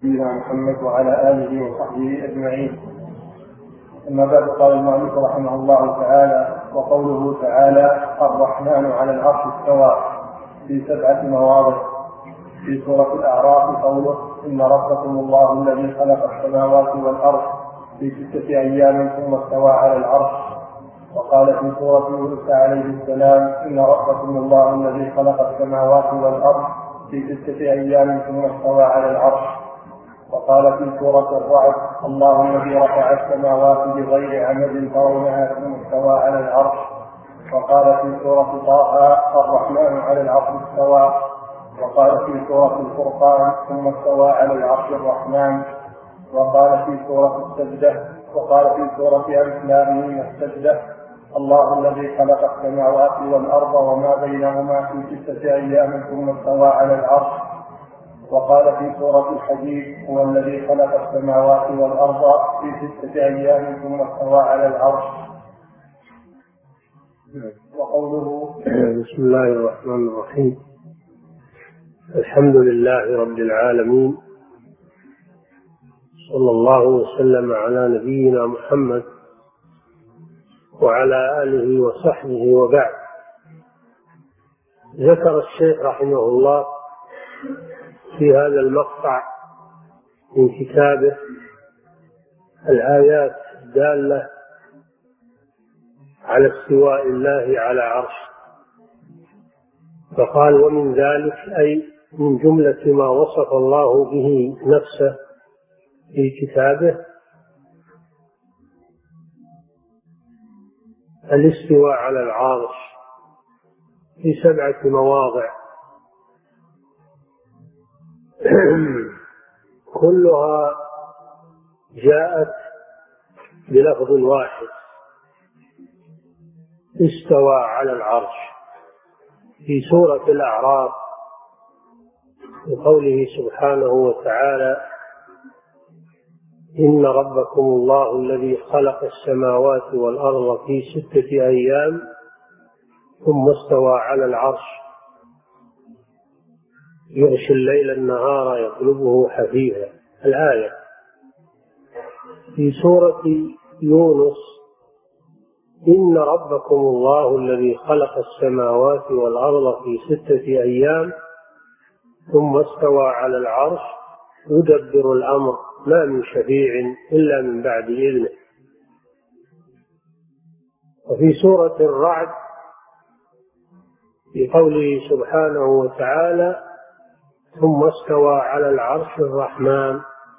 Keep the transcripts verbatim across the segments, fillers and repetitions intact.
سيدنا محمد وعلى آله وصحبه أجمعين. أما بعد، قال المؤلف رحمه الله تعالى: وقوله تعالى الرحمن على العرش استوى في سبعة مواضع. في سورة الأعراف قوله: إن ربكم الله الذي خلق السماوات والأرض في ستة أيام ثم استوى على العرش. وقال في سورة يونس عليه السلام: إن ربكم الله الذي خلق السماوات والأرض في ستة أيام ثم استوى على العرش. وقال في سورة الرعد: الله الذي رفع السماوات بغير عمد ترونها ثم استوى على العرش. وقال في سورة طه: الرحمن على العرش استوى. وقال في سورة الفرقان: ثم استوى على العرش الرحمن. وقال في سورة السجدة وقال في سورة ألف لام ميم السجدة: الله الذي خلق السماوات والأرض وما بينهما في ستة أيام ثم استوى على العرش. وقال في سورة الحديد: هو الذي خلق السماوات والأرض في ستة أيام ثم استوى على العرش. وقوله: بسم الله الرحمن الرحيم. الحمد لله رب العالمين، صلى الله وسلم على نبينا محمد وعلى آله وصحبه وبعد. ذكر الشيخ رحمه الله في هذا المقطع من كتابه الآيات الدالة على استواء الله على عرشه، فقال: ومن ذلك أي من جملة ما وصف الله به نفسه في كتابه الاستواء على العرش في سبعة مواضع كلها جاءت بلفظ واحد: استوى على العرش. في سورة الأعراف بقوله سبحانه وتعالى: إن ربكم الله الذي خلق السماوات والأرض في ستة أيام ثم استوى على العرش يغشي الليل النهار يطلبه حثيثا. الآية. في سورة يونس: إن ربكم الله الذي خلق السماوات والأرض في ستة أيام ثم استوى على العرش يدبر الأمر ما من شفيع إلا من بعد إذنه. وفي سورة الرعد في قوله سبحانه وتعالى: ثم استوى على العرش الرحمن.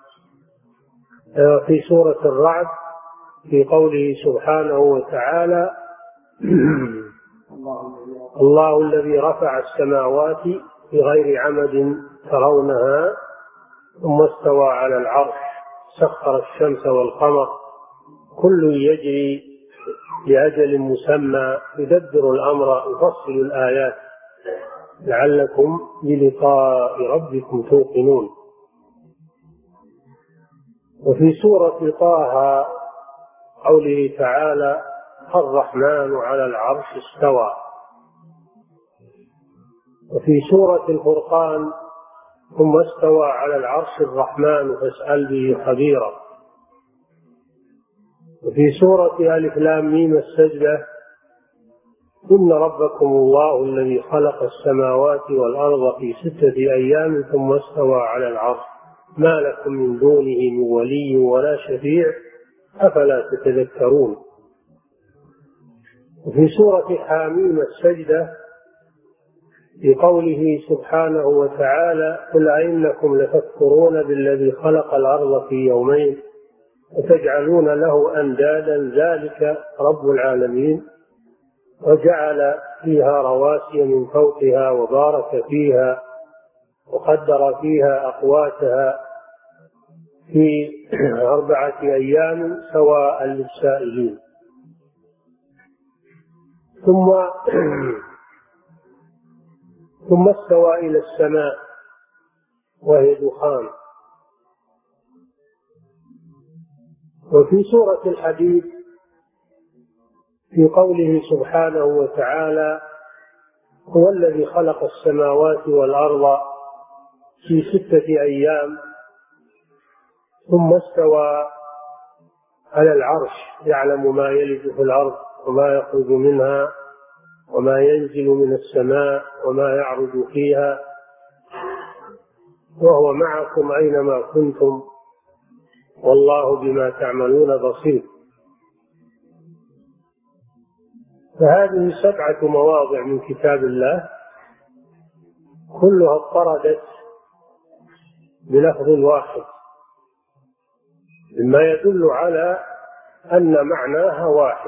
في سورة الرعد في قوله سبحانه وتعالى: الله الذي رفع السماوات بغير عمد ترونها ثم استوى على العرش سخر الشمس والقمر كل يجري لأجل مسمى يدبر الأمر يفصل الآيات لعلكم بلقاء ربكم توقنون. وفي سورة طه قوله تعالى: الرحمن على العرش استوى. وفي سورة الفرقان: ثم استوى على العرش الرحمن فاسأل به خبيرا. وفي سورة ألف لام ميم السجدة: إن ربكم الله الذي خلق السماوات والأرض في ستة أيام ثم استوى على العرش ما لكم من دونه من ولي ولا شفيع أفلا تتذكرون. وفي سورة حاميم السجدة في قوله سبحانه وتعالى: قل أئنكم لتكفرون بالذي خلق الأرض في يومين وتجعلون له أندادا ذلك رب العالمين وجعل فيها رواسي من فوقها وبارك فيها وقدر فيها أقواتها في أربعة أيام سواء للسائلين. ثم ثم استوى إلى السماء وهي دخان. وفي سورة الحديد في قوله سبحانه وتعالى: هو الذي خلق السماوات والأرض في ستة أيام ثم استوى على العرش يعلم ما يلج في الأرض وما يخرج منها وما ينزل من السماء وما يعرج فيها وهو معكم أينما كنتم والله بما تعملون بصير. فهذه سبعة مواضع من كتاب الله كلها اضطردت بلفظ واحد مما يدل على أن معناها واحد.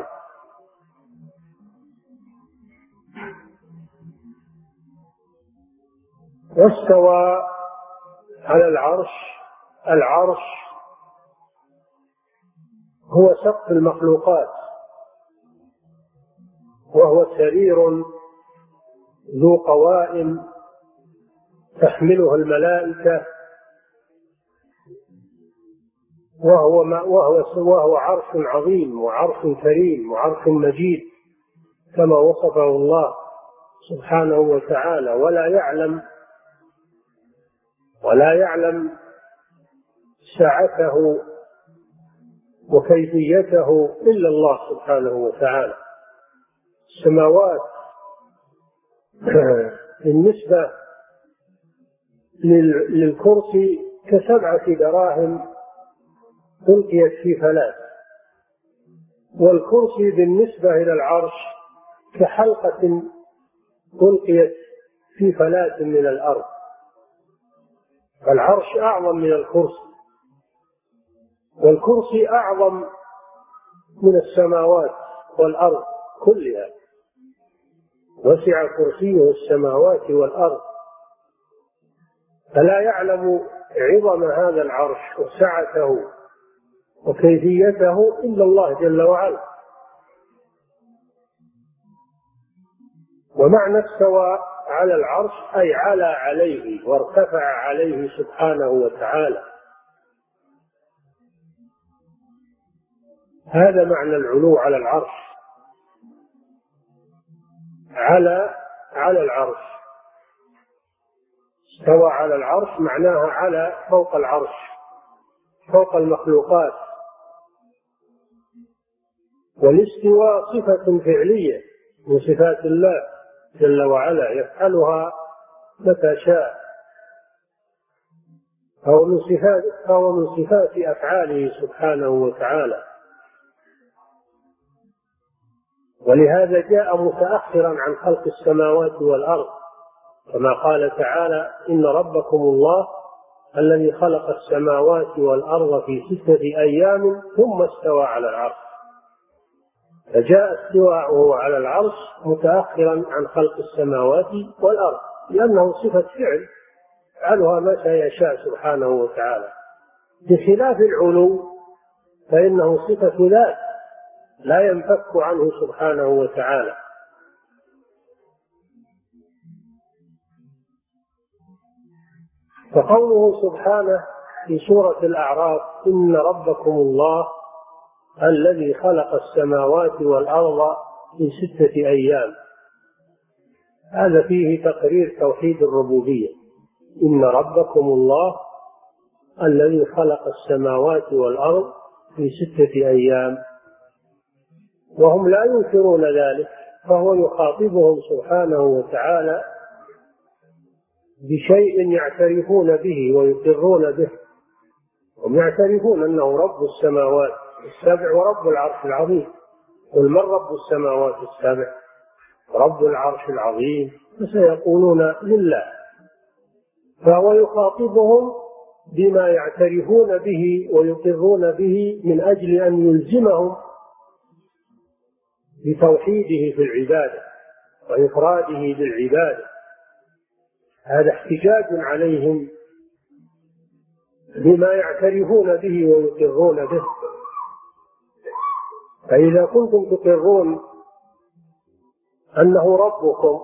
واستوى على العرش، العرش هو سقف المخلوقات، وهو سرير ذو قوائم تحمله الملائكة، وهو, وهو, وهو عرش عظيم وعرش كريم وعرش مجيد كما وصفه الله سبحانه وتعالى. ولا يعلم ولا يعلم سعته وكيفيته إلا الله سبحانه وتعالى. السماوات بالنسبة للكرسي كسبعة دراهم ألقيت في فلاة، والكرسي بالنسبة إلى العرش كحلقة ألقيت في فلاة من الأرض. العرش أعظم من الكرسي، والكرسي أعظم من السماوات والأرض كلها، وسع كرسيه السماوات والأرض. فلا يعلم عظم هذا العرش وسعته وكيفيته إلا الله جل وعلا. ومعنى استوى على العرش أي على عليه وارتفع عليه سبحانه وتعالى. هذا معنى العلو على العرش، على على العرش. استوى على العرش معناها على فوق العرش، فوق المخلوقات. والاستواء صفة فعلية من صفات الله جل وعلا يفعلها متى شاء، أو من صفات أو من صفات أفعاله سبحانه وتعالى. ولهذا جاء متأخرا عن خلق السماوات والأرض، كما قال تعالى: إن ربكم الله الذي خلق السماوات والأرض في ستة أيام ثم استوى على العرش. فجاء استواءه على العرش متأخرا عن خلق السماوات والأرض، لأنه صفة فعل يفعلها متى يشاء سبحانه وتعالى، بخلاف العلو فإنه صفة ذات لا ينفك عنه سبحانه وتعالى. فقوله سبحانه في سورة الأعراف: إن ربكم الله الذي خلق السماوات والأرض في ستة أيام، هذا فيه تقرير توحيد الربوبية. إن ربكم الله الذي خلق السماوات والأرض في ستة أيام، وهم لا ينكرون ذلك، فهو يخاطبهم سبحانه وتعالى بشيء يعترفون به ويقرون به. هم يعترفون أنه رب السماوات السبع ورب العرش العظيم. قل من رب السماوات السبع ورب العرش العظيم؟ فسيقولون لله. فهو يخاطبهم بما يعترفون به ويقرون به من أجل أن يلزمهم بتوحيده في العبادة وإفراده بالعبادة. هذا احتجاج عليهم بما يعترفون به ويقرون به. فإذا كنتم تقرون أنه ربكم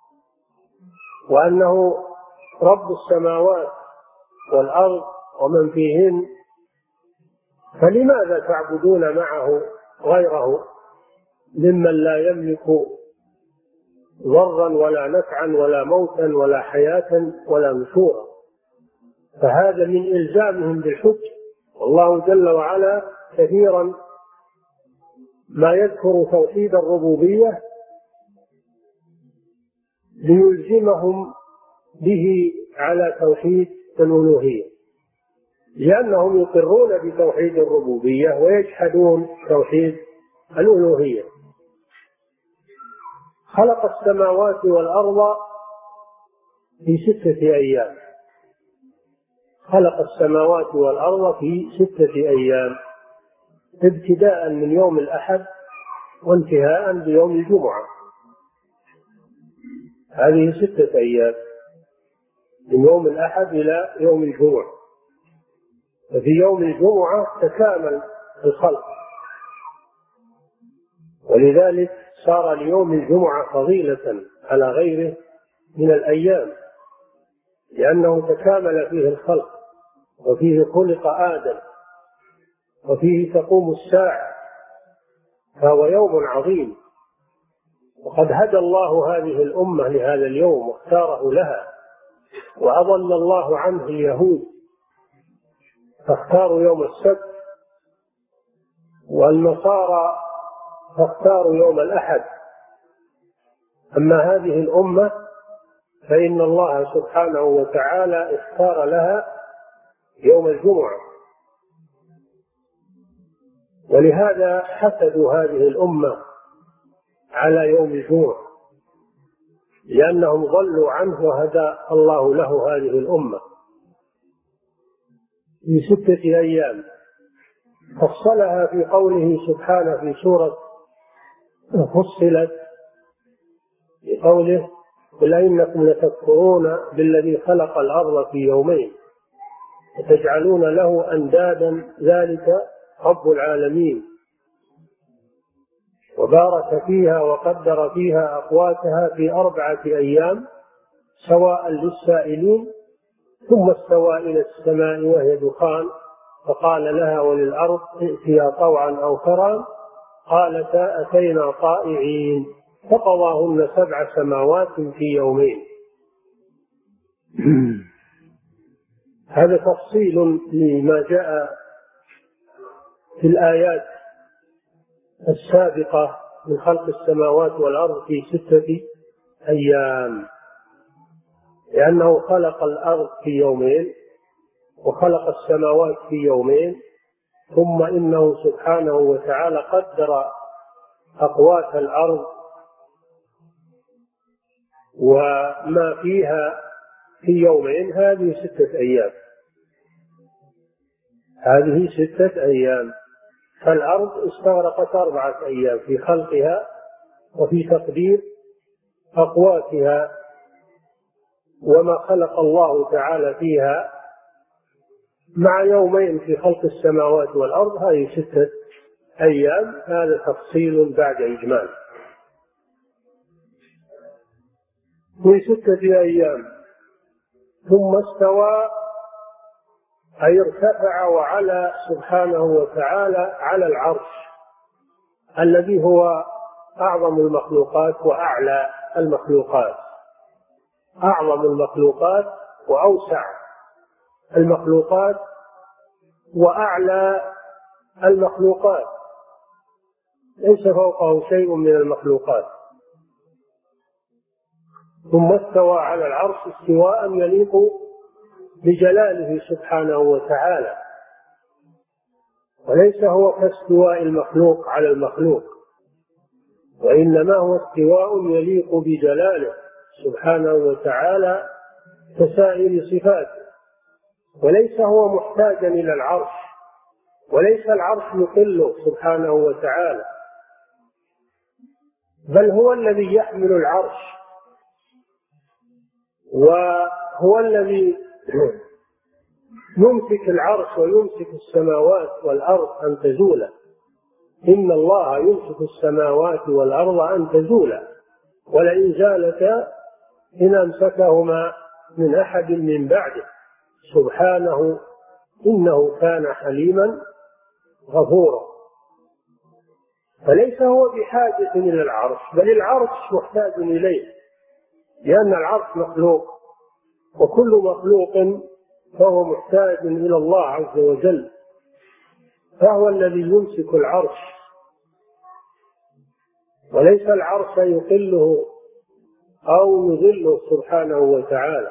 وأنه رب السماوات والأرض ومن فيهن، فلماذا تعبدون معه غيره ممن لا يملك ضرا ولا نفعا ولا موتا ولا حياة ولا نشورا؟ فهذا من إلزامهم بالحج والله جل وعلا كثيرا ما يذكر توحيد الربوبية ليلزمهم به على توحيد الألوهية، لأنهم يقرون بتوحيد الربوبية ويجحدون توحيد الألوهية. خلق السماوات والأرض في ستة أيام، خلق السماوات والأرض في ستة أيام، ابتداء من يوم الأحد وانتهاء بيوم الجمعة. هذه ستة أيام من يوم الأحد إلى يوم الجمعة، ففي يوم الجمعة تكامل الخلق، ولذلك صار ليوم الجمعة فضيلة على غيره من الأيام، لأنه تكامل فيه الخلق، وفيه خلق آدم، وفيه تقوم الساعة، فهو يوم عظيم. وقد هدى الله هذه الأمة لهذا اليوم واختاره لها، وأضل الله عنه اليهود فاختاروا يوم السبت، والنصارى فاختاروا يوم الأحد. أما هذه الأمة فإن الله سبحانه وتعالى اختار لها يوم الجمعة، ولهذا حسدوا هذه الأمة على يوم الجمعة، لأنهم ضلوا عنه وهدى الله له هذه الأمة في ستة أيام. فصلها في قوله سبحانه في سورة فصلت بقوله قل إنكم لتكفرون بالذي خلق الأرض في يومين وتجعلون له أندادا ذلك رب العالمين، وبارك فيها وقدر فيها أقواتها في أربعة أيام سواء للسائلين، ثم استوى إلى السماء وهي دخان فقال لها وللأرض ائتيا طوعا أو كرها قالتا أتينا طائعين فقضاهن سبع سماوات في يومين. هذا تفصيل لما جاء في الآيات السابقة من خلق السماوات والأرض في ستة أيام، لأنه خلق الأرض في يومين وخلق السماوات في يومين، ثم إنه سبحانه وتعالى قدر أقوات الأرض وما فيها في يومين. هذه ستة أيام، هذه ستة أيام. فالأرض استغرقت أربعة أيام في خلقها وفي تقدير أقواتها وما خلق الله تعالى فيها، مع يومين في خلق السماوات والأرض، هذه ستة أيام. هذا تفصيل بعد إجمال. في ستة أيام ثم استوى أي ارتفع وعلى سبحانه وتعالى على العرش الذي هو أعظم المخلوقات وأعلى المخلوقات، أعظم المخلوقات وأوسع المخلوقات وأعلى المخلوقات، ليس فوقه شيء من المخلوقات. ثم استوى على العرش استواء يليق بجلاله سبحانه وتعالى، وليس هو كاستواء المخلوق على المخلوق، وإنما هو استواء يليق بجلاله سبحانه وتعالى كسائر صفاته، وليس هو محتاجا إلى العرش، وليس العرش يقله سبحانه وتعالى، بل هو الذي يحمل العرش، وهو الذي يمسك العرش ويمسك السماوات والأرض أن تزولا. إن الله يمسك السماوات والأرض أن تزولا ولئن زالتا إن أمسكهما من أحد من بعده سبحانه إنه كان حليما غفورا. فليس هو بحاجة إلى العرش، بل العرش محتاج إليه، لأن العرش مخلوق، وكل مخلوق فهو محتاج إلى الله عز وجل فهو الذي يمسك العرش، وليس العرش يقله أو يظله سبحانه وتعالى.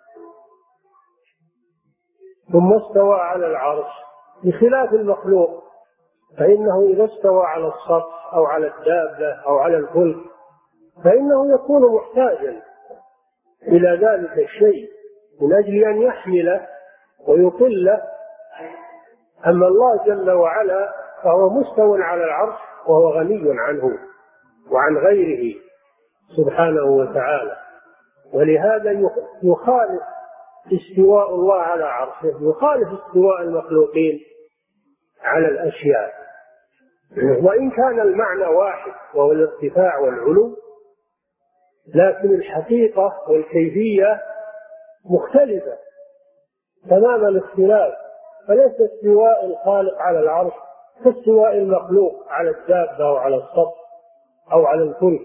ثم استوى على العرش بخلاف المخلوق، فإنه إذا استوى على السطح أو على الدابة أو على الفلك فإنه يكون محتاجا إلى ذلك الشيء من أجل أن يحمله ويقله. أما الله جل وعلا فهو مستو على العرش وهو غني عنه وعن غيره سبحانه وتعالى، ولهذا يخالف استواء الله على عرشه يخالف استواء المخلوقين على الأشياء، وإن كان المعنى واحد وهو الارتفاع والعلو، لكن الحقيقة والكيفية مختلفة تمام الاختلاف. فليس استواء الخالق على العرش كاستواء المخلوق على الدابة أو على السطح أو على الفلك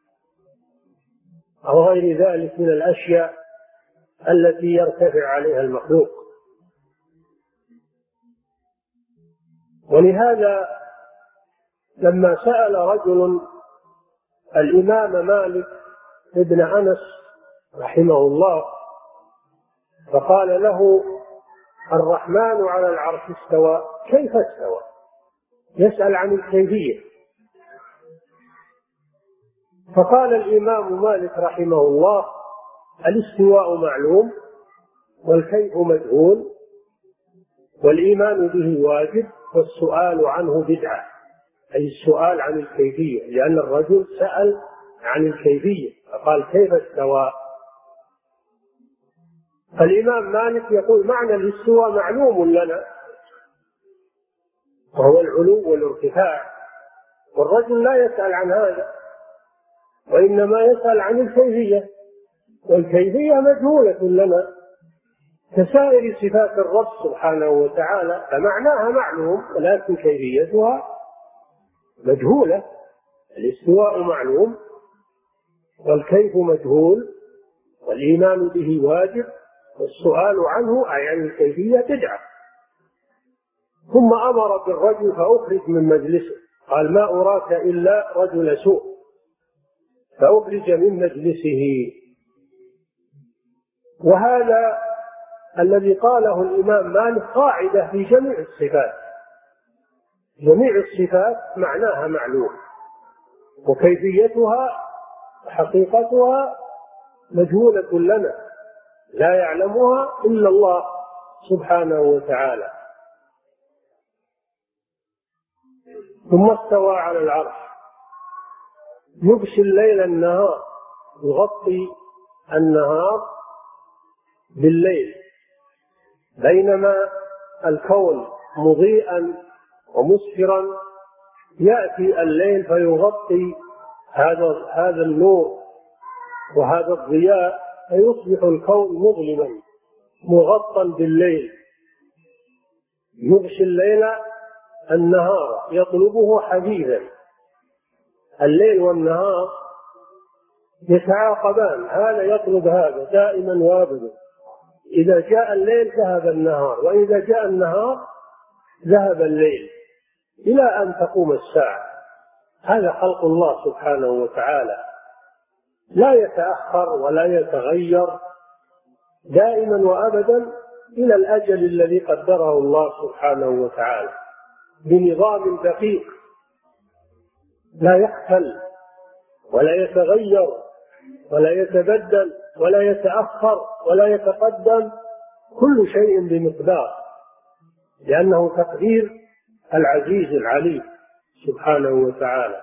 أو غير ذلك من الأشياء التي يرتفع عليها المخلوق. ولهذا لما سأل رجل الإمام مالك ابن أنس رحمه الله فقال له: الرحمن على العرش استوى، كيف استوى؟ يسأل عن الكيفية. فقال الإمام مالك رحمه الله: الاستواء معلوم والكيف مجهول والإيمان به واجب والسؤال عنه بدعة، أي السؤال عن الكيفية، لأن الرجل سأل عن الكيفية فقال: كيف استوى؟ فالإمام مالك يقول: معنى الاستواء معلوم لنا وهو العلو والارتفاع، والرجل لا يسأل عن هذا وإنما يسأل عن الكيفية، والكيفية مجهولة لنا كسائر صفات الرب سبحانه وتعالى، فمعناها معلوم ولكن كيفيتها مجهولة. الاستواء معلوم والكيف مجهول والإيمان به واجب والسؤال عنه أي عن الكيفية بدعة. ثم أمر بالرجل فأخرج من مجلسه، قال: ما أراك إلا رجل سوء، فأخرج من مجلسه. وهذا الذي قاله الإمام مالك قاعدة في جميع الصفات، جميع الصفات معناها معلوم وكيفيتها وحقيقتها مجهولة لنا لا يعلمها إلا الله سبحانه وتعالى. ثم استوى على العرش يغشي الليل النهار، يغطي النهار بالليل، بينما الكون مضيئا ومسفرا يأتي الليل فيغطي هذا هذا النور وهذا الضياء، فيصبح الكون مظلما مغطى بالليل. يغشي الليل النهار يطلبه حديثا، الليل والنهار يتعاقبان، هذا يطلب هذا دائما وابدا. إذا جاء الليل ذهب النهار، وإذا جاء النهار ذهب الليل، إلى أن تقوم الساعة. هذا خلق الله سبحانه وتعالى، لا يتأخر ولا يتغير، دائما وأبدا إلى الأجل الذي قدره الله سبحانه وتعالى بنظام دقيق، لا يختل ولا يتغير ولا يتبدل ولا يتأخر ولا يتقدم، كل شيء بمقدار، لأنه تقدير العزيز العليم سبحانه وتعالى.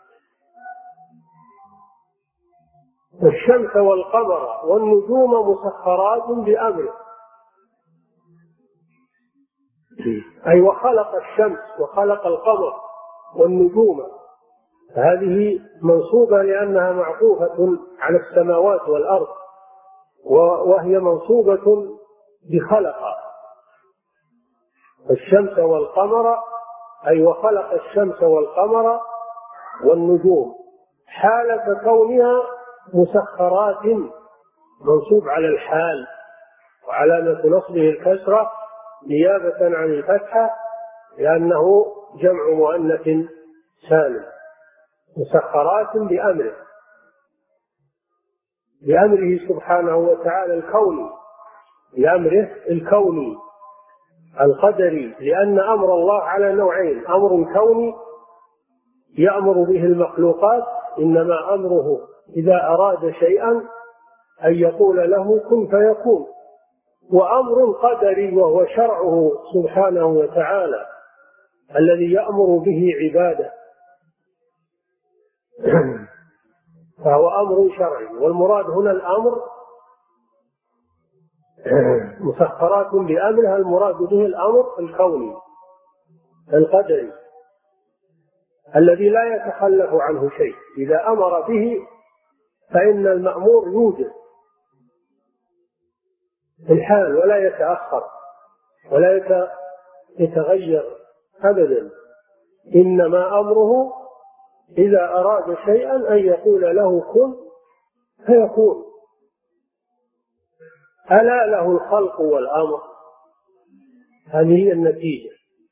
والشمس والقمر والنجوم مسخرات بأمره، أي وخلق الشمس وخلق القمر والنجوم، هذه منصوبة لأنها معطوفة على السماوات والأرض، وهي منصوبة بخلق. الشمس والقمر أي وخلق الشمس والقمر والنجوم، حالة كونها مسخرات، منصوب على الحال، وعلامة نصبه الكسرة نيابة عن الفتحة، لأنه جمع مؤنث سالم، مسخرات بأمره، بأمره سبحانه وتعالى الكوني، بأمره الكوني القدري، لأن أمر الله على نوعين: أمر كوني يأمر به المخلوقات، إنما أمره إذا أراد شيئا أن يقول له كن فيكون، وأمر قدري وهو شرعه سبحانه وتعالى الذي يأمر به عباده، فهو أمر شرعي. والمراد هنا الأمر مسخرات بأمرها، المراد به الأمر الكوني القدري الذي لا يتخلف عنه شيء، إذا أمر به فإن المأمور يوجد في الحال ولا يتأخر ولا يتغير أبدا، إنما أمره إذا أراد شيئا أن يقول له كن فيكون. ألا له الخلق والأمر، هذه هي النتيجة.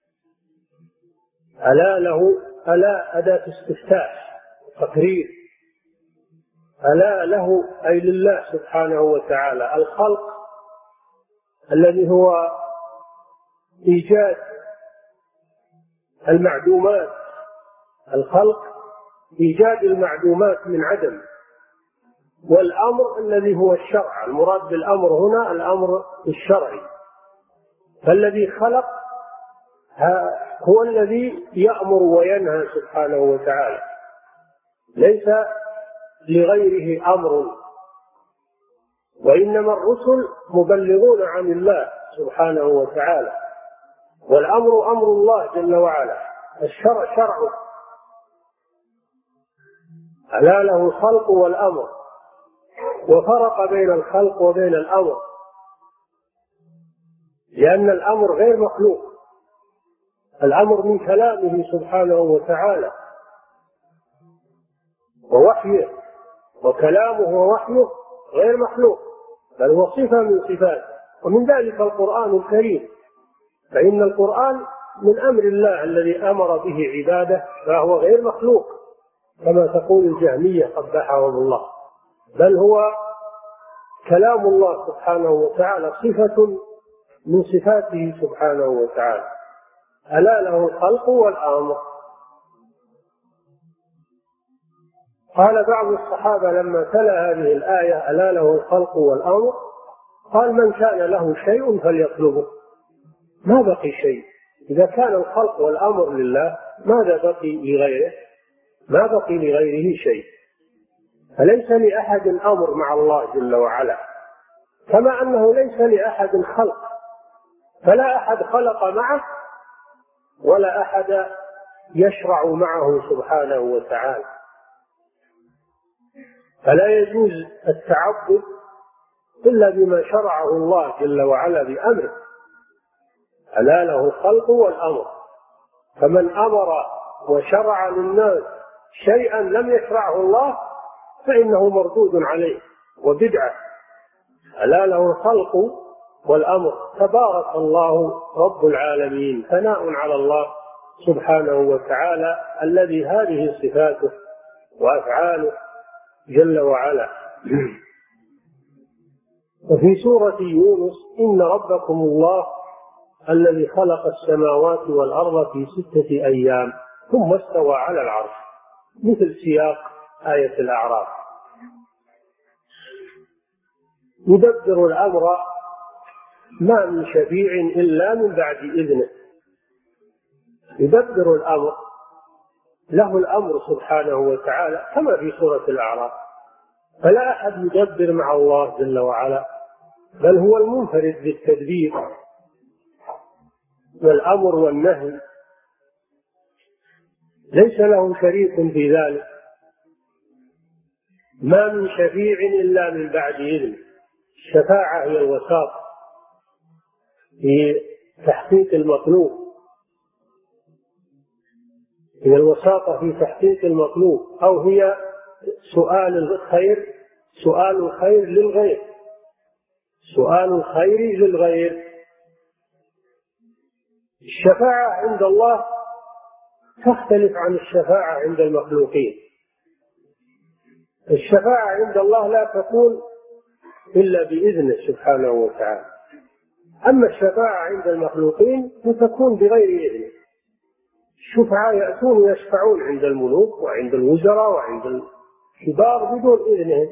ألا له، ألا أداة استفتاح تقرير، ألا له أي لله سبحانه وتعالى الخلق الذي هو إيجاد المعدومات، الخلق إيجاد المعدومات من عدم، والأمر الذي هو الشرع. المراد بالأمر هنا الأمر الشرعي، فالذي خلق هو الذي يأمر وينهى سبحانه وتعالى، ليس لغيره أمر، وإنما الرسل مبلغون عن الله سبحانه وتعالى، والأمر أمر الله جل وعلا، الشرع شرعه. ألا له الخلق والأمر، وفرق بين الخلق وبين الأمر، لأن الأمر غير مخلوق، الأمر من كلامه سبحانه وتعالى ووحيه، وكلامه ووحيه غير مخلوق، بل هو صفة من صفاته، ومن ذلك القرآن الكريم، فإن القرآن من أمر الله الذي أمر به عباده، فهو غير مخلوق كما تقول الجهمية قبحهم الله، بل هو كلام الله سبحانه وتعالى، صفة من صفاته سبحانه وتعالى. ألا له الخلق والأمر. قال بعض الصحابة لما تلا هذه الآية ألا له الخلق والأمر، قال من كان له شيء فليطلبه، ما بقي شيء، إذا كان الخلق والأمر لله ماذا بقي لغيره؟ ما بقي لغيره شيء، فليس لأحد أمر مع الله جل وعلا، كما أنه ليس لأحد خلق، فلا أحد خلق معه ولا أحد يشرع معه سبحانه وتعالى، فلا يجوز التعبد إلا بما شرعه الله جل وعلا بأمره. ألا له الخلق والأمر، فمن أمر وشرع للناس شيئا لم يشرعه الله فإنه مردود عليه وبدعة. ألا له الخلق والأمر. تبارك الله رب العالمين، ثناء على الله سبحانه وتعالى الذي هذه صفاته وأفعاله جل وعلا. وفي سورة يونس إن ربكم الله الذي خلق السماوات والأرض في ستة أيام ثم استوى على العرش، مثل سياق آية الأعراف. يدبر الأمر، ما من شفيع إلا من بعد إذنه. يدبر الأمر، له الأمر سبحانه وتعالى كما في سورة الأعراف، فلا أحد يدبر مع الله جل وعلا، بل هو المنفرد بالتدبير والأمر والنهي، ليس له شريك في ذلك. ما من شفيع إلا من بعد إذنه. الشفاعة هي الوساطة في تحقيق المطلوب، هي الوساطة في تحقيق المطلوب، أو هي سؤال الخير، سؤال الخير للغير، سؤال الخير للغير. الشفاعة عند الله تختلف عن الشفاعة عند المخلوقين. الشفاعة عند الله لا تكون إلا بإذنه سبحانه وتعالى، أما الشفاعة عند المخلوقين فتكون بغير إذنه. الشفعاء يأتون يشفعون عند الملوك وعند الوزراء وعند الكبار بدون إذنهم،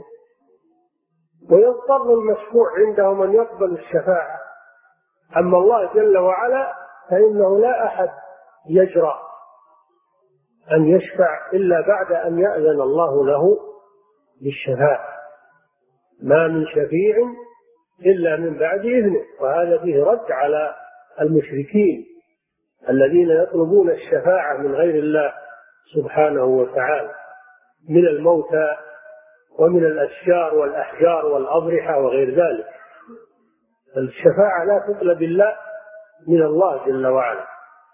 ويضطر المشفوع عندهم أن يقبل الشفاعة. أما الله جل وعلا فإنه لا أحد يجرأ أن يشفع إلا بعد أن يأذن الله له بالشفاعة. ما من شفيع إلا من بعد إذنه، وهذا فيه رد على المشركين الذين يطلبون الشفاعة من غير الله سبحانه وتعالى من الموتى ومن الأشجار والأحجار والأضرحة وغير ذلك. الشفاعة لا تطلب إلا من الله جل وعلا.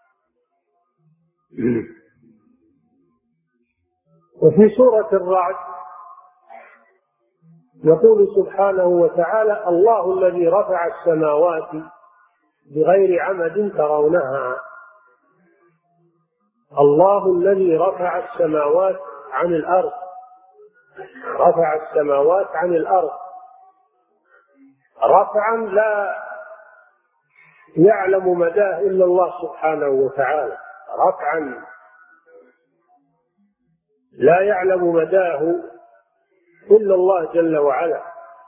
وفي سورة الرعد يقول سبحانه وتعالى: الله الذي رفع السماوات بغير عمد ترونها. الله الذي رفع السماوات عن الأرض، رفع السماوات عن الأرض رفعا لا يعلم مداه إلا الله سبحانه وتعالى، رفعا لا يعلم مداه إلا الله جل وعلا،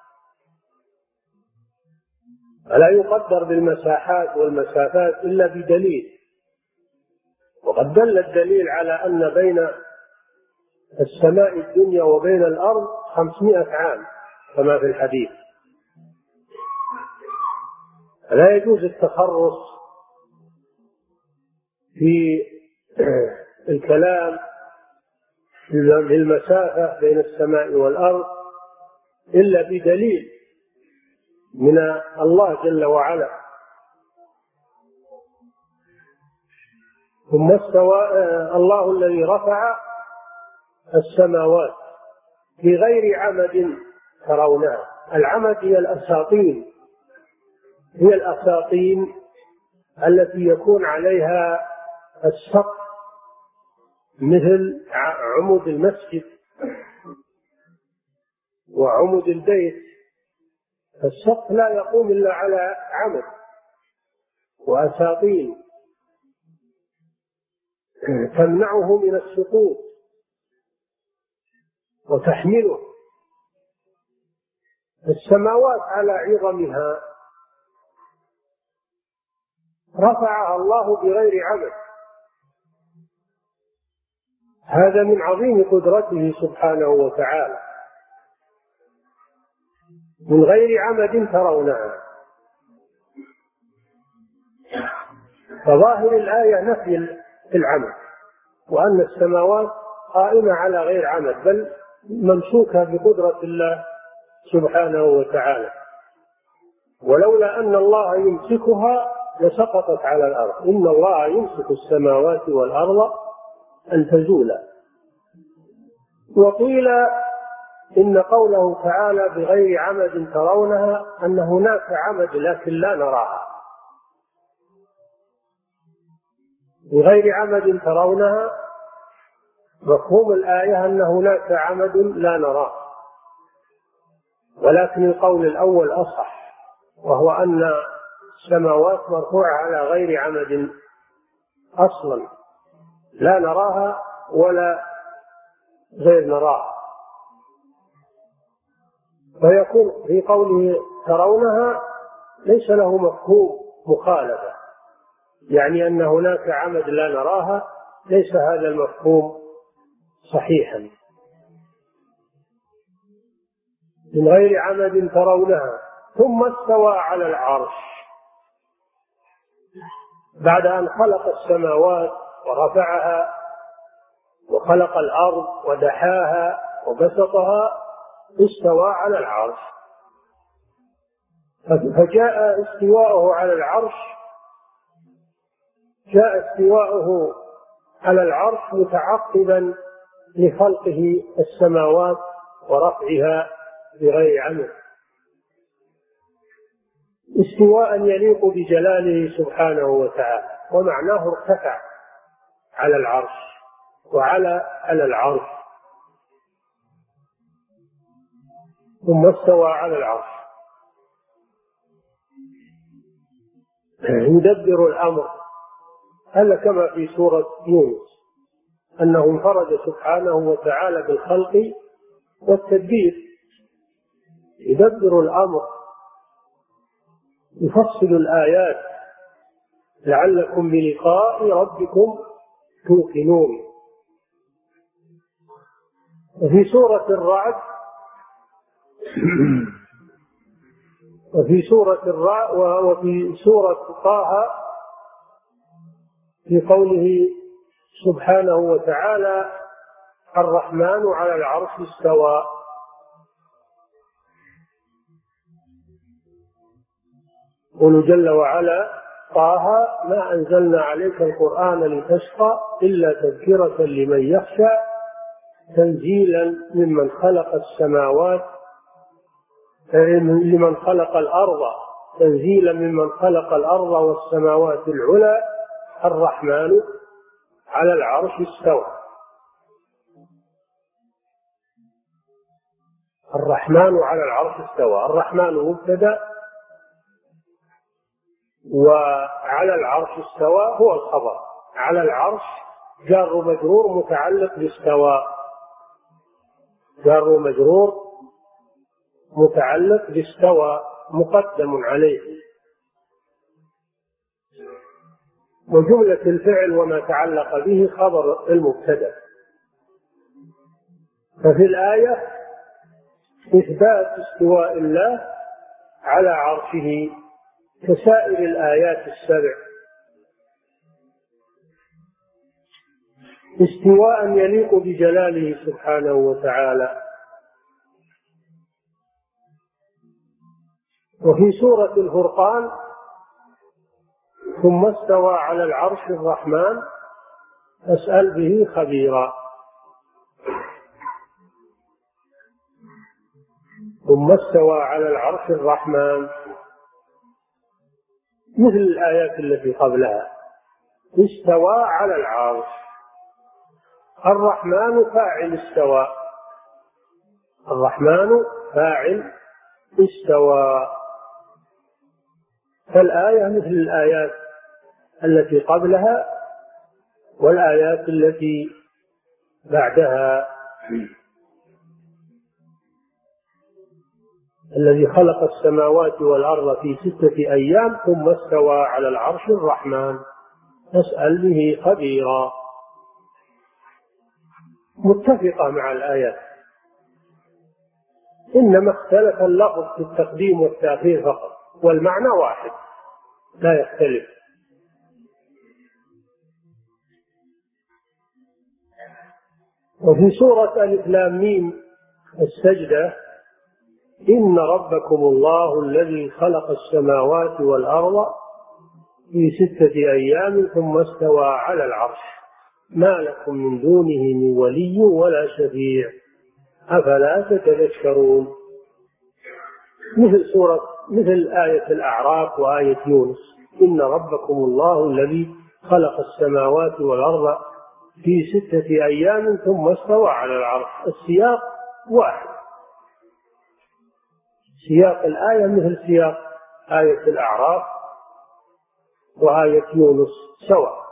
فلا يقدر بالمساحات والمسافات إلا بدليل. وقد دل الدليل على أن بين السماء الدنيا وبين الأرض خمسمائة عام كما في الحديث. لا يجوز التخرص في الكلام للمسافة بين السماء والأرض إلا بدليل من الله جل وعلا. ثم استوى الله الذي رفع السماوات بغير عمد ترونها. العمد هي الأساطين، هي الأساطين التي يكون عليها السقف مثل عمود المسجد وعمود البيت. السقف لا يقوم إلا على عمد وأساطين تمنعه من السقوط وتحمله. السماوات على عظمها رفعها الله بغير عمد، هذا من عظيم قدرته سبحانه وتعالى، من غير عمد ترونها. فظاهر الآية نفي العمد، وأن السماوات قائمة على غير عمد بل ممسوكة بقدرة الله سبحانه وتعالى، ولولا أن الله يمسكها لسقطت على الأرض. إن الله يمسك السماوات والأرض أن تزولا. وقيل إن قوله تعالى بغير عمد ترونها أن هناك عمد لكن لا نراها. بغير عمد ترونها مفهوم الآية أن هناك عمد لا نراه، ولكن القول الأول أصح، وهو أن السماوات مرفوعة على غير عمد أصلا، لا نراها ولا غير نراها. فيكون في قوله ترونها ليس له مفهوم مخالفة، يعني أن هناك عمد لا نراها، ليس هذا المفهوم صحيحا. من غير عمد ترونها ثم استوى على العرش. بعد أن خلق السماوات ورفعها وخلق الأرض ودحاها وبسطها استوى على العرش. فجاء استواءه على العرش جاء استواءه على العرش متعقبا لخلقه السماوات ورفعها بغير عمد، استواء يليق بجلاله سبحانه وتعالى. ومعناه ارتفع على العرش وعلى على العرش ثم استوى على العرش. يدبر الأمر، هذا كما في سورة يونس أنه انفرد سبحانه وتعالى بالخلق والتدبير. يدبر الأمر، يفصل الآيات لعلكم بلقاء ربكم توقنون. وفي سورة الرعد وفي سورة الرعد وفي سورة طه في قوله سبحانه وتعالى الرحمن على العرش استوى. قل جل وعلا طه ما أنزلنا عليك القرآن لتشقى إلا تذكرة لمن يخشى تنزيلا ممن خلق السماوات لمن خلق الأرض تنزيلا ممن خلق الأرض والسماوات العلى الرحمن على العرش استوى. الرحمن على العرش استوى، الرحمن مبتدأ وعلى العرش استوى هو الخبر. على العرش جار مجرور متعلق باستوى، جار مجرور متعلق باستوى مقدم عليه، وجملة الفعل وما تعلق به خبر المبتدأ. ففي الآية إثبات استواء الله على عرشه كسائر الآيات السبع، استواء يليق بجلاله سبحانه وتعالى. وفي سورة الفرقان ثم استوى على العرش الرحمن فاسأل به خبيرا. ثم استوى على العرش الرحمن مثل الآيات التي قبلها، استوى على العرش. الرحمن فاعل استوى، الرحمن فاعل استوى. فالآية مثل الآيات التي قبلها والآيات التي بعدها. الذي خلق السماوات والأرض في ستة أيام ثم استوى على العرش الرحمن فاسأل به خبيرا. متفقة مع الآيات، إنما اختلف اللفظ في التقديم والتأخير فقط، والمعنى واحد لا يختلف. وفي سورة ألف لام ميم السجدة إن ربكم الله الذي خلق السماوات والأرض في ستة أيام ثم استوى على العرش ما لكم من دونه من ولي ولا شفيع أفلا تتذكرون. مثل سورة مثل آية الأعراف وآية يونس إن ربكم الله الذي خلق السماوات والأرض في ستة أيام ثم استوى على العرش. السياق واحد، سياق الآية مثل سياق آية الأعراف وآية يونس سواء،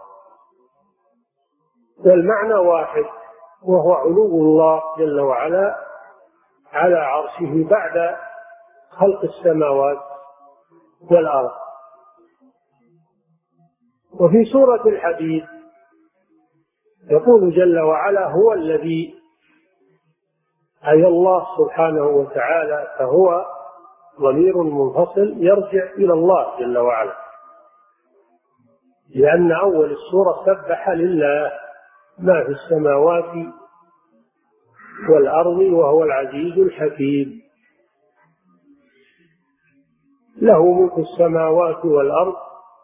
والمعنى واحد، وهو علو الله جل وعلا على عرشه بعد خلق السماوات والأرض. وفي سورة الحديد يقول جل وعلا هو الذي، أي الله سبحانه وتعالى، فهو ضمير منفصل يرجع إلى الله جل وعلا، لأن أول السورة سبح لله ما في السماوات والأرض وهو العزيز الحكيم، له ملك السماوات والأرض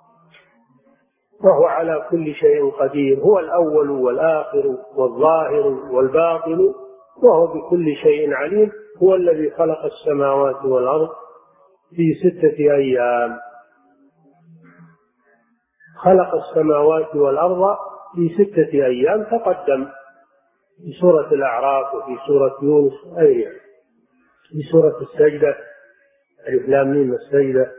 وهو على كل شيء قدير، هو الأول والآخر والظاهر والباطن وهو بكل شيء عليم، هو الذي خلق السماوات والأرض في ستة أيام. خلق السماوات والأرض في ستة أيام تقدم في سورة الأعراف وفي سورة يونس وغيرها، في سورة السجدة ألف لام ميم السجدة.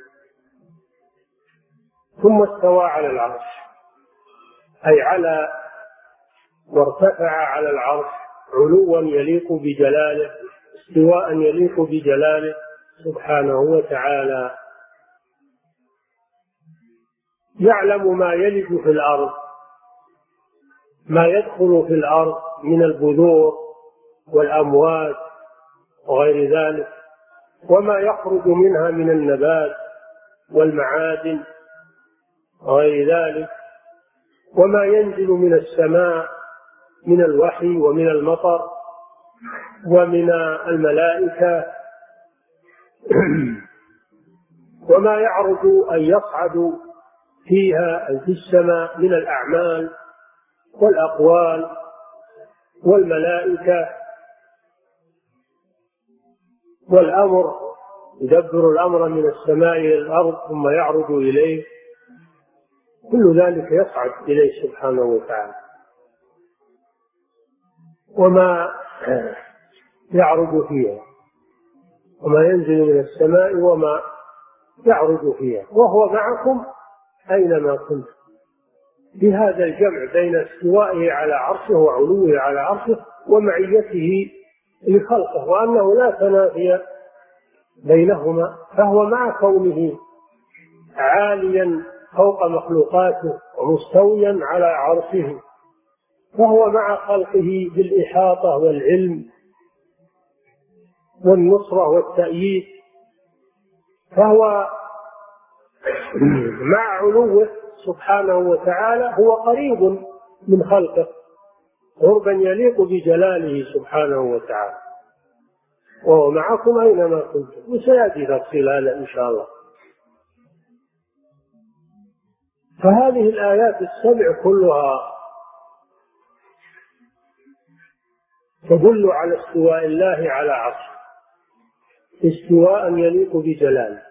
ثم استوى على العرش، أي على وارتفع على العرش علوا يليق بجلاله، استواء يليق بجلاله سبحانه وتعالى. يعلم ما يلج في الأرض، ما يدخل في الأرض من البذور والأموات وغير ذلك، وما يخرج منها من النبات والمعادن وغير ذلك، وما ينزل من السماء من الوحي ومن المطر ومن الملائكة، وما يعرج أن يصعد فيها أي في السماء من الأعمال والأقوال والملائكة والأمر، يدبر الأمر من السماء إلى الأرض ثم يعرج إليه، كل ذلك يصعد إليه سبحانه وتعالى. وما يعرج فيها وما ينزل من السماء وما يعرج فيها، وهو معكم أينما كنتم. بهذا الجمع بين استوائه على عرشه وعلوه على عرشه ومعيته لخلقه، وأنه لا تنافي بينهما، فهو مع كونه عاليا فوق مخلوقاته ومستويا على عرشه، فهو مع خلقه بالإحاطة والعلم والنصرة والتأييد، فهو مع علوه سبحانه وتعالى هو قريب من خلقه قربا يليق بجلاله سبحانه وتعالى، وهو معكم أينما كنتم. وسيأتي تفصيل هذا إن شاء الله. فهذه الآيات السبع كلها تدل على استواء الله على عرشه، استواء يليق بجلاله،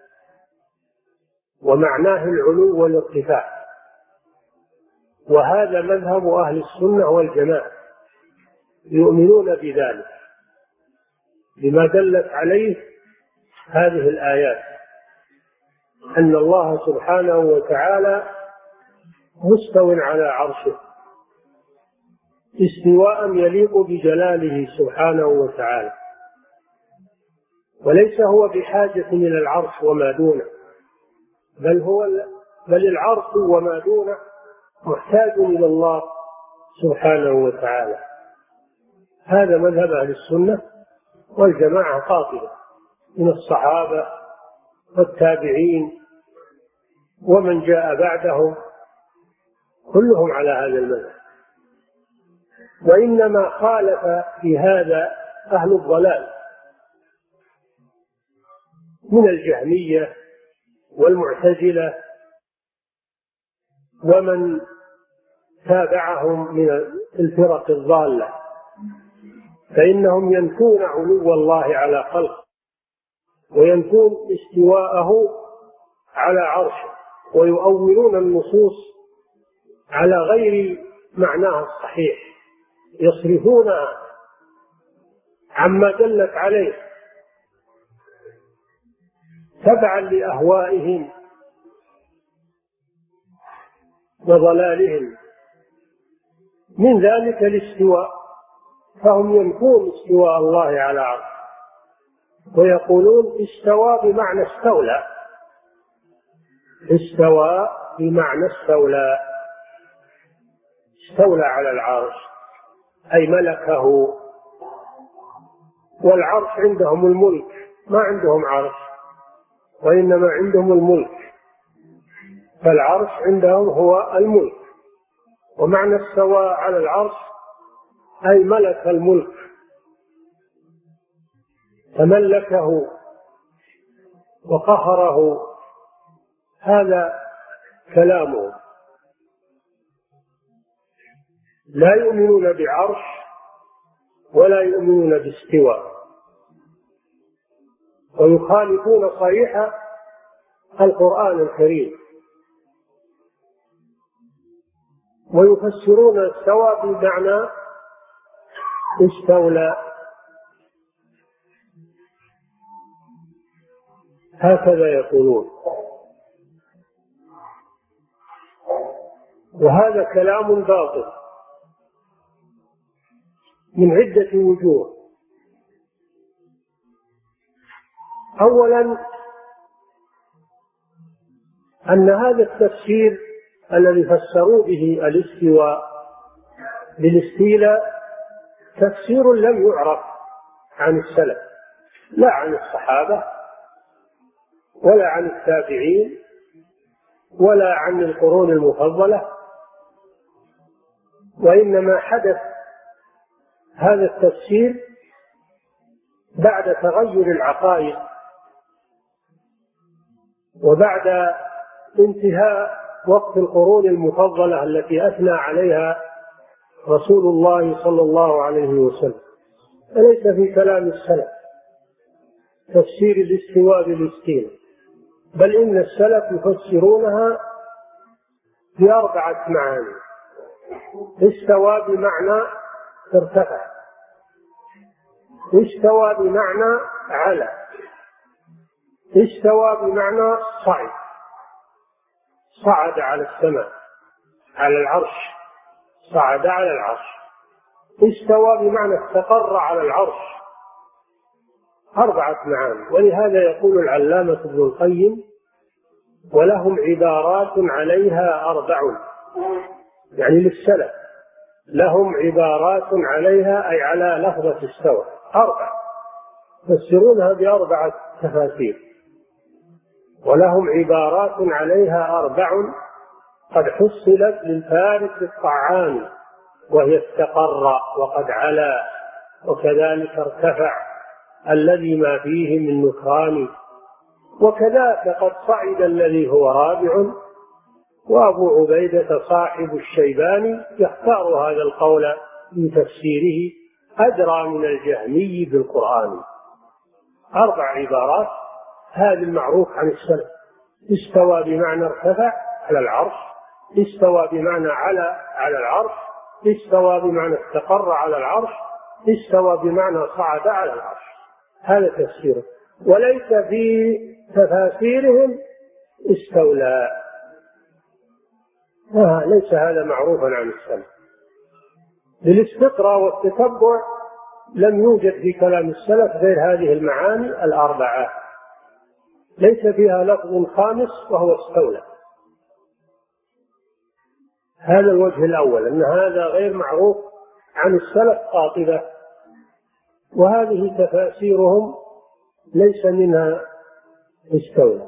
ومعناه العلو والارتفاع، وهذا مذهب أهل السنة والجماعة، يؤمنون بذلك بما دلت عليه هذه الآيات، أن الله سبحانه وتعالى مستو على عرشه استواء يليق بجلاله سبحانه وتعالى، وليس هو بحاجة إلى العرش وما دونه، بل هو بل العرش وما دونه محتاج إلى الله سبحانه وتعالى. هذا مذهب أهل السنة والجماعة قاطبة من الصحابة والتابعين ومن جاء بعدهم، كلهم على هذا المذهب. وإنما خالف في هذا أهل الضلال من الجهمية والمعتزلة ومن تابعهم من الفرق الضالة، فإنهم ينفون علو الله على خلقه وينفون استواءه على عرشه، ويؤولون النصوص على غير معناها الصحيح، يصرفونها عما دلت عليه تبعا لأهوائهم وضلالهم، من ذلك الاستواء، فهم ينفون استواء الله على عرشه ويقولون استوى بمعنى استولى، استوى بمعنى استولى، استولى على العرش أي ملكه. والعرش عندهم الملك، ما عندهم عرش وإنما عندهم الملك، فالعرش عندهم هو الملك. ومعنى استوى على العرش أي ملك الملك، تملكه وقهره، هذا كلامه. لا يؤمنون بعرش ولا يؤمنون باستواء، ويخالفون صريح القرآن الكريم ويفسرون استوى بمعنى استولى، هكذا يقولون. وهذا كلام باطل من عدة وجوه. أولا أن هذا التفسير الذي فسروا به الاستواء بالاستيلاء تفسير لم يعرف عن السلف، لا عن الصحابة ولا عن التابعين ولا عن القرون المفضلة، وإنما حدث هذا التفسير بعد تغير العقائد وبعد انتهاء وقت القرون المفضلة التي أثنى عليها رسول الله صلى الله عليه وسلم. فليس في كلام السلف تفسير الاستواء بالاستيلاء، بل إن السلف يفسرونها بأربعة معاني. استوى بمعنى ارتفع، استوى بمعنى على، استوى بمعنى صعد، صعد على السماء على العرش، صعد على العرش. استوى بمعنى استقر على العرش. أربعة معاني. ولهذا يقول العلامة ابن القيم: ولهم عبارات عليها أربع، يعني للسلف لهم عبارات عليها أي على لفظة استوى أربع، يفسرونها بأربعة تفاسير. ولهم عبارات عليها أربع قد حصلت للفارس الطعام، وهي استقر وقد علا وكذلك ارتفع الذي ما فيه من نكران، وكذلك قد صعد الذي هو رابع. وأبو عبيدة صاحب الشيباني يختار هذا القول في تفسيره أدرى من الجهمي بالقرآن. أربع عبارات، هذا المعروف عن السلف. استوى بمعنى ارتفع على العرش، استوى بمعنى على على العرش، استوى بمعنى استقر على العرش، استوى بمعنى صعد على العرش. هذا تفسيره، وليس في تفاسيرهم استولى. آه ليس هذا معروفا عن السلف. للاستقراء والتتبع لم يوجد في كلام السلف غير هذه المعاني الأربعة، ليس فيها لفظ خامس وهو استولى. هذا الوجه الأول، أن هذا غير معروف عن السلف قاطبة، وهذه تفاسيرهم ليس منها استولى،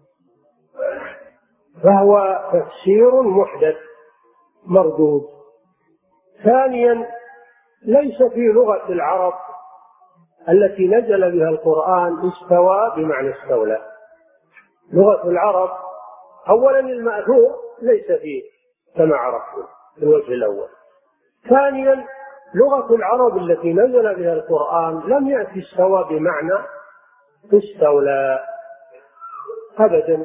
فهو تفسير محدث مردود. ثانيا ليس في لغة العرب التي نزل بها القرآن استوى بمعنى استولى. لغة العرب أولا المأثور ليس فيه كما عرفنا في الوجه الأول. ثانيا لغة العرب التي نزل بها القرآن لم يأتي استوى بمعنى استولى أبدا.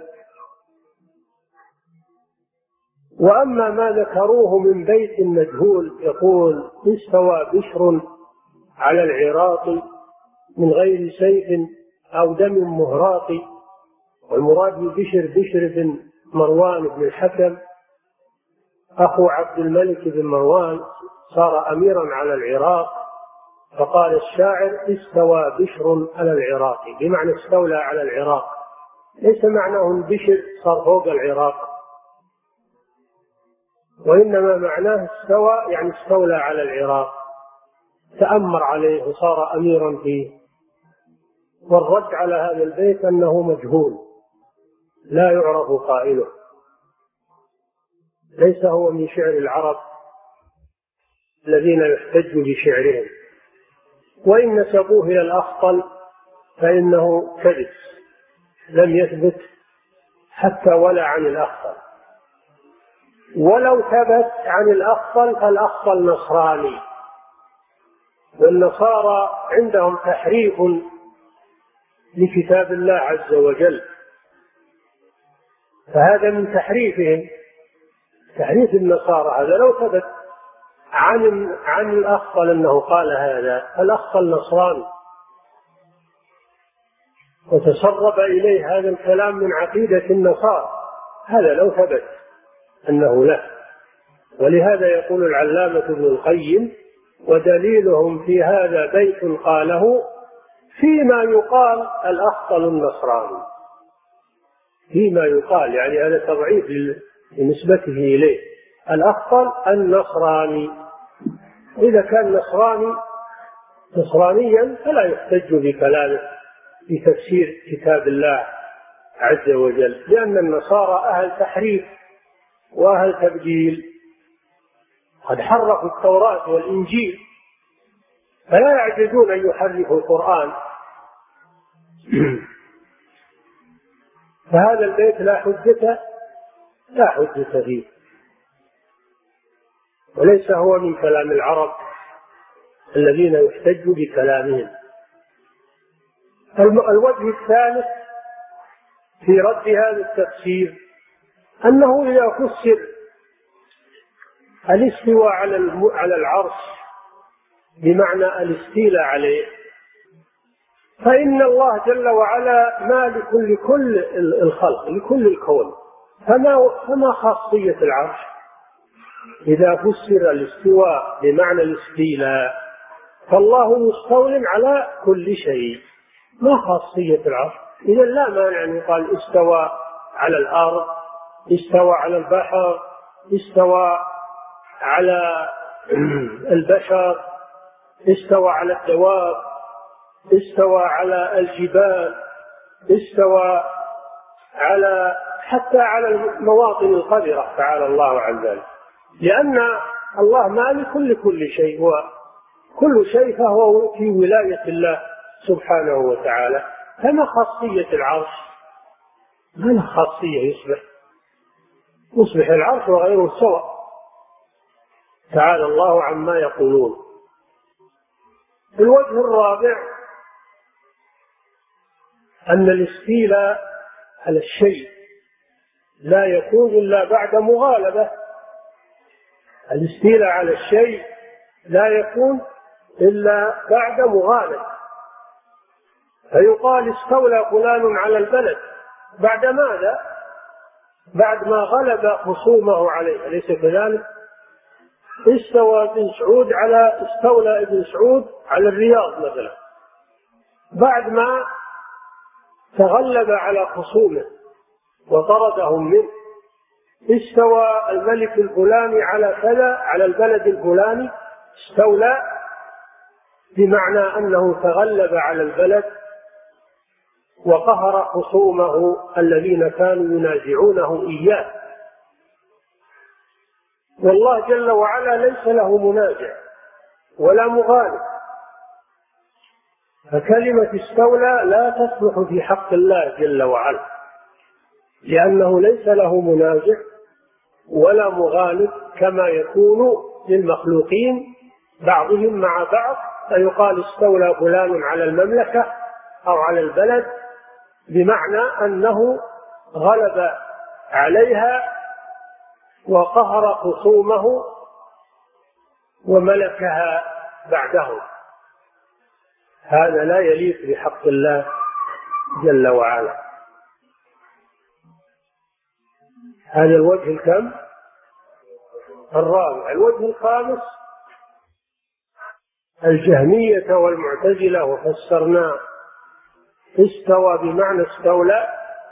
وأما ما ذكروه من بيت مجهول يقول استوى بشر على العراق من غير سيف أو دم مهراق، والمراد ببشر بشر بن مروان بن الحكم أخو عبد الملك بن مروان، صار أميرا على العراق، فقال الشاعر استوى بشر على العراق، بمعنى استولى على العراق، ليس معناه البشر صار فوق العراق، وإنما معناه استوى يعني استولى على العراق، تأمر عليه وصار أميرا فيه. والرد على هذا البيت أنه مجهول لا يعرف قائله، ليس هو من شعر العرب الذين يحتج بشعرهم، وإن نسبوه إلى الأخطل فإنه كذب لم يثبت حتى ولا عن الأخطل، ولو ثبت عن الأخطل فالأخطل نصراني، والنصارى عندهم تحريف لكتاب الله عز وجل، فهذا من تحريفهم تحريف النصارى هذا لو ثبت عن عن الأخطل أنه قال هذا، الأخطل نصراني وتسرب إليه هذا الكلام من عقيدة النصارى، هذا لو ثبت أنه له. ولهذا يقول العلامة ابن القيم: ودليلهم في هذا بيت قاله فيما يقال الأخطل النصراني. فيما يقال يعني هذا تضعيف لنسبته إليه، الأخطل النصراني. إذا كان نصراني نصرانيا فلا يحتج بكلامه في تفسير كتاب الله عز وجل، لأن النصارى أهل تحريف وأهل تبديل، قد حرفوا التوراة والإنجيل فلا يعجزون أن يحرفوا القرآن. فهذا البيت لا حجة لا حجة فيه، وليس هو من كلام العرب الذين يحتج بكلامهم. الوجه الثالث في رد هذا التفسير أنه إذا فسر الاستواء على العرش بمعنى الاستيلاء عليه، فإن الله جل وعلا مالك لكل الخلق لكل الكون، فما فما خاصية العرش إذا فسر الاستواء بمعنى الاستيلاء، فالله مستول على كل شيء، ما خاصية العرش. إذا لا مانع أن يقال استوى على الأرض، استوى على البحر، استوى على البشر، استوى على الدواب، استوى على الجبال، استوى على حتى على المواطن القذرة، تعالى الله عن ذلك، لأن الله مالك لكل شيء، وكل شيء فهو في ولاية الله سبحانه وتعالى. فما خاصية العرش؟ ما له خاصية، يصبح يصبح العرش وغيره سواء، تعالى الله عما يقولون. الوجه الرابع أن الاستيلاء على الشيء لا يكون إلا بعد مغالبة. الاستيلاء على الشيء لا يكون إلا بعد مغالبة، فيقال استولى فلان على البلد بعد ماذا؟ بعد ما غلب خصومه عليه، أليس كذلك؟ استوى ابن سعود على استولى ابن سعود على الرياض مثلا بعد ما تغلب على خصومه وطردهم منه. استوى الملك الفلاني على كذا على البلد الفلاني، استولى بمعنى أنه تغلب على البلد وقهر خصومه الذين كانوا ينازعونه إياه. والله جل وعلا ليس له منازع ولا مغالب، فكلمة استولى لا تصلح في حق الله جل وعلا، لأنه ليس له منازع ولا مغالب كما يكون للمخلوقين بعضهم مع بعض، فيقال استولى فلان على المملكة أو على البلد بمعنى أنه غلب عليها وقهر خصومه وملكها بعده. هذا لا يليق بحق الله جل وعلا. هذا الوجه الكم الرابع. الوجه الخامس الجهمية والمعتزلة، وفسرنا استوى بمعنى استولى،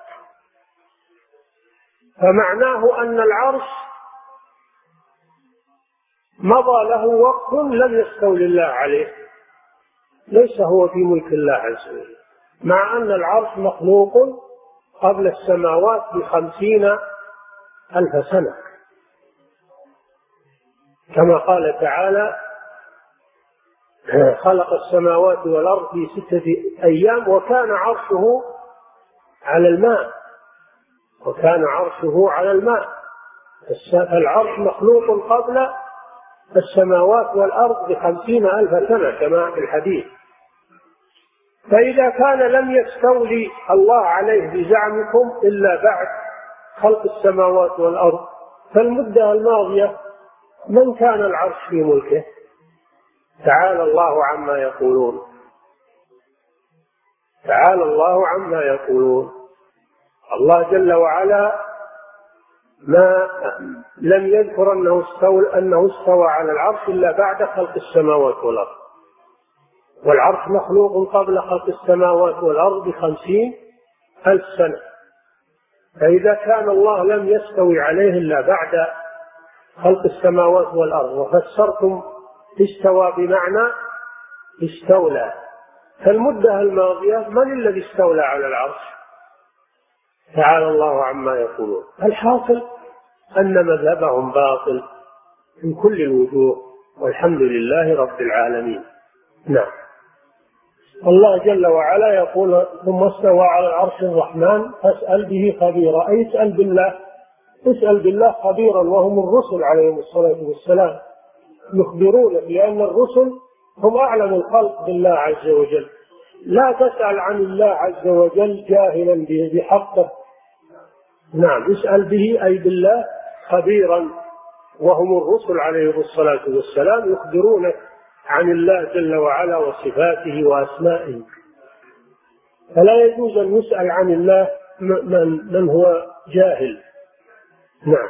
فمعناه أن العرش مضى له وقت لم يستول الله عليه، ليس هو في ملك الله عز وجل، مع أن العرش مخلوق قبل السماوات بخمسين ألف سنة، كما قال تعالى خلق السماوات والأرض في ستة أيام وكان عرشه على الماء وكان عرشه على الماء. العرش مخلوق قبل السماوات والأرض بخمسين ألف سنة كما في الحديث. فإذا كان لم يستولي الله عليه بزعمكم إلا بعد خلق السماوات والأرض فالمدة الماضية من كان العرش في ملكه؟ تعالى الله عما يقولون، تعالى الله عما يقولون. الله جل وعلا ما لم يذكر أنه استوى, أنه استوى على العرش إلا بعد خلق السماوات والأرض، والعرش مخلوق قبل خلق السماوات والأرض بخمسين ألف سنة. فإذا كان الله لم يستوي عليه إلا بعد خلق السماوات والأرض، وفسرتم استوى بمعنى استولى، فالمدة الماضية من الذي استولى على العرش؟ تعالى الله عما يقولون. الحاصل أن مذهبهم باطل من كل الوجوه، والحمد لله رب العالمين. نعم. الله جل وعلا يقول ثم استوى على العرش الرحمن فاسأل به خبيرا، أي اسأل بالله، اسأل بالله خبيرا، وهم الرسل عليهم الصلاة والسلام يخبرون بأن الرسل هم أعلم الخلق بالله عز وجل. لا تسأل عن الله عز وجل جاهلا بحقه. نعم، اسأل به أي بالله خبيرا، وهم الرسل عليهم الصلاة والسلام يخبرونك عن الله جل وعلا وصفاته وأسمائه. فلا يجوز أن يسأل عن الله من, من هو جاهل. نعم.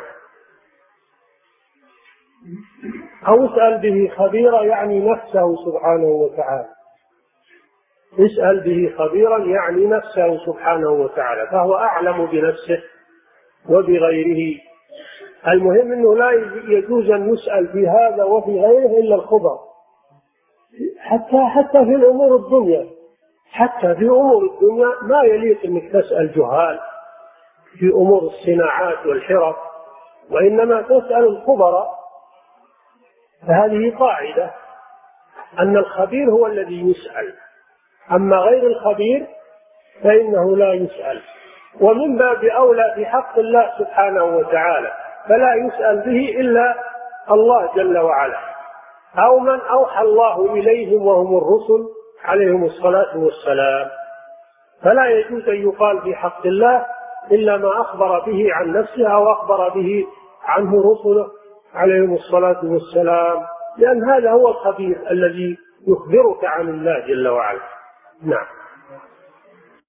أو اسأل به خبيرا يعني نفسه سبحانه وتعالى، اسأل به خبيرا يعني نفسه سبحانه وتعالى، فهو أعلم بنفسه وبغيره. المهم أنه لا يجوز أن يسأل في هذا وفي غيره إلا الخبر، حتى حتى في الأمور الدنيا، حتى في أمور الدنيا ما يليق أنك تسأل جهال في أمور الصناعات والحرف، وإنما تسأل الخبراء. فهذه قاعدة أن الخبير هو الذي يسأل، أما غير الخبير فإنه لا يسأل. ومن باب أولى في حق الله سبحانه وتعالى فلا يسأل به إلا الله جل وعلا، أو من أوحى الله إليهم وهم الرسل عليهم الصلاة والسلام. فلا يجوز أن يقال في حق الله إلا ما أخبر به عن نفسه أو أخبر به عنه رسله عليهم الصلاة والسلام، لأن هذا هو الخبير الذي يخبرك عن الله جل وعلا. نعم.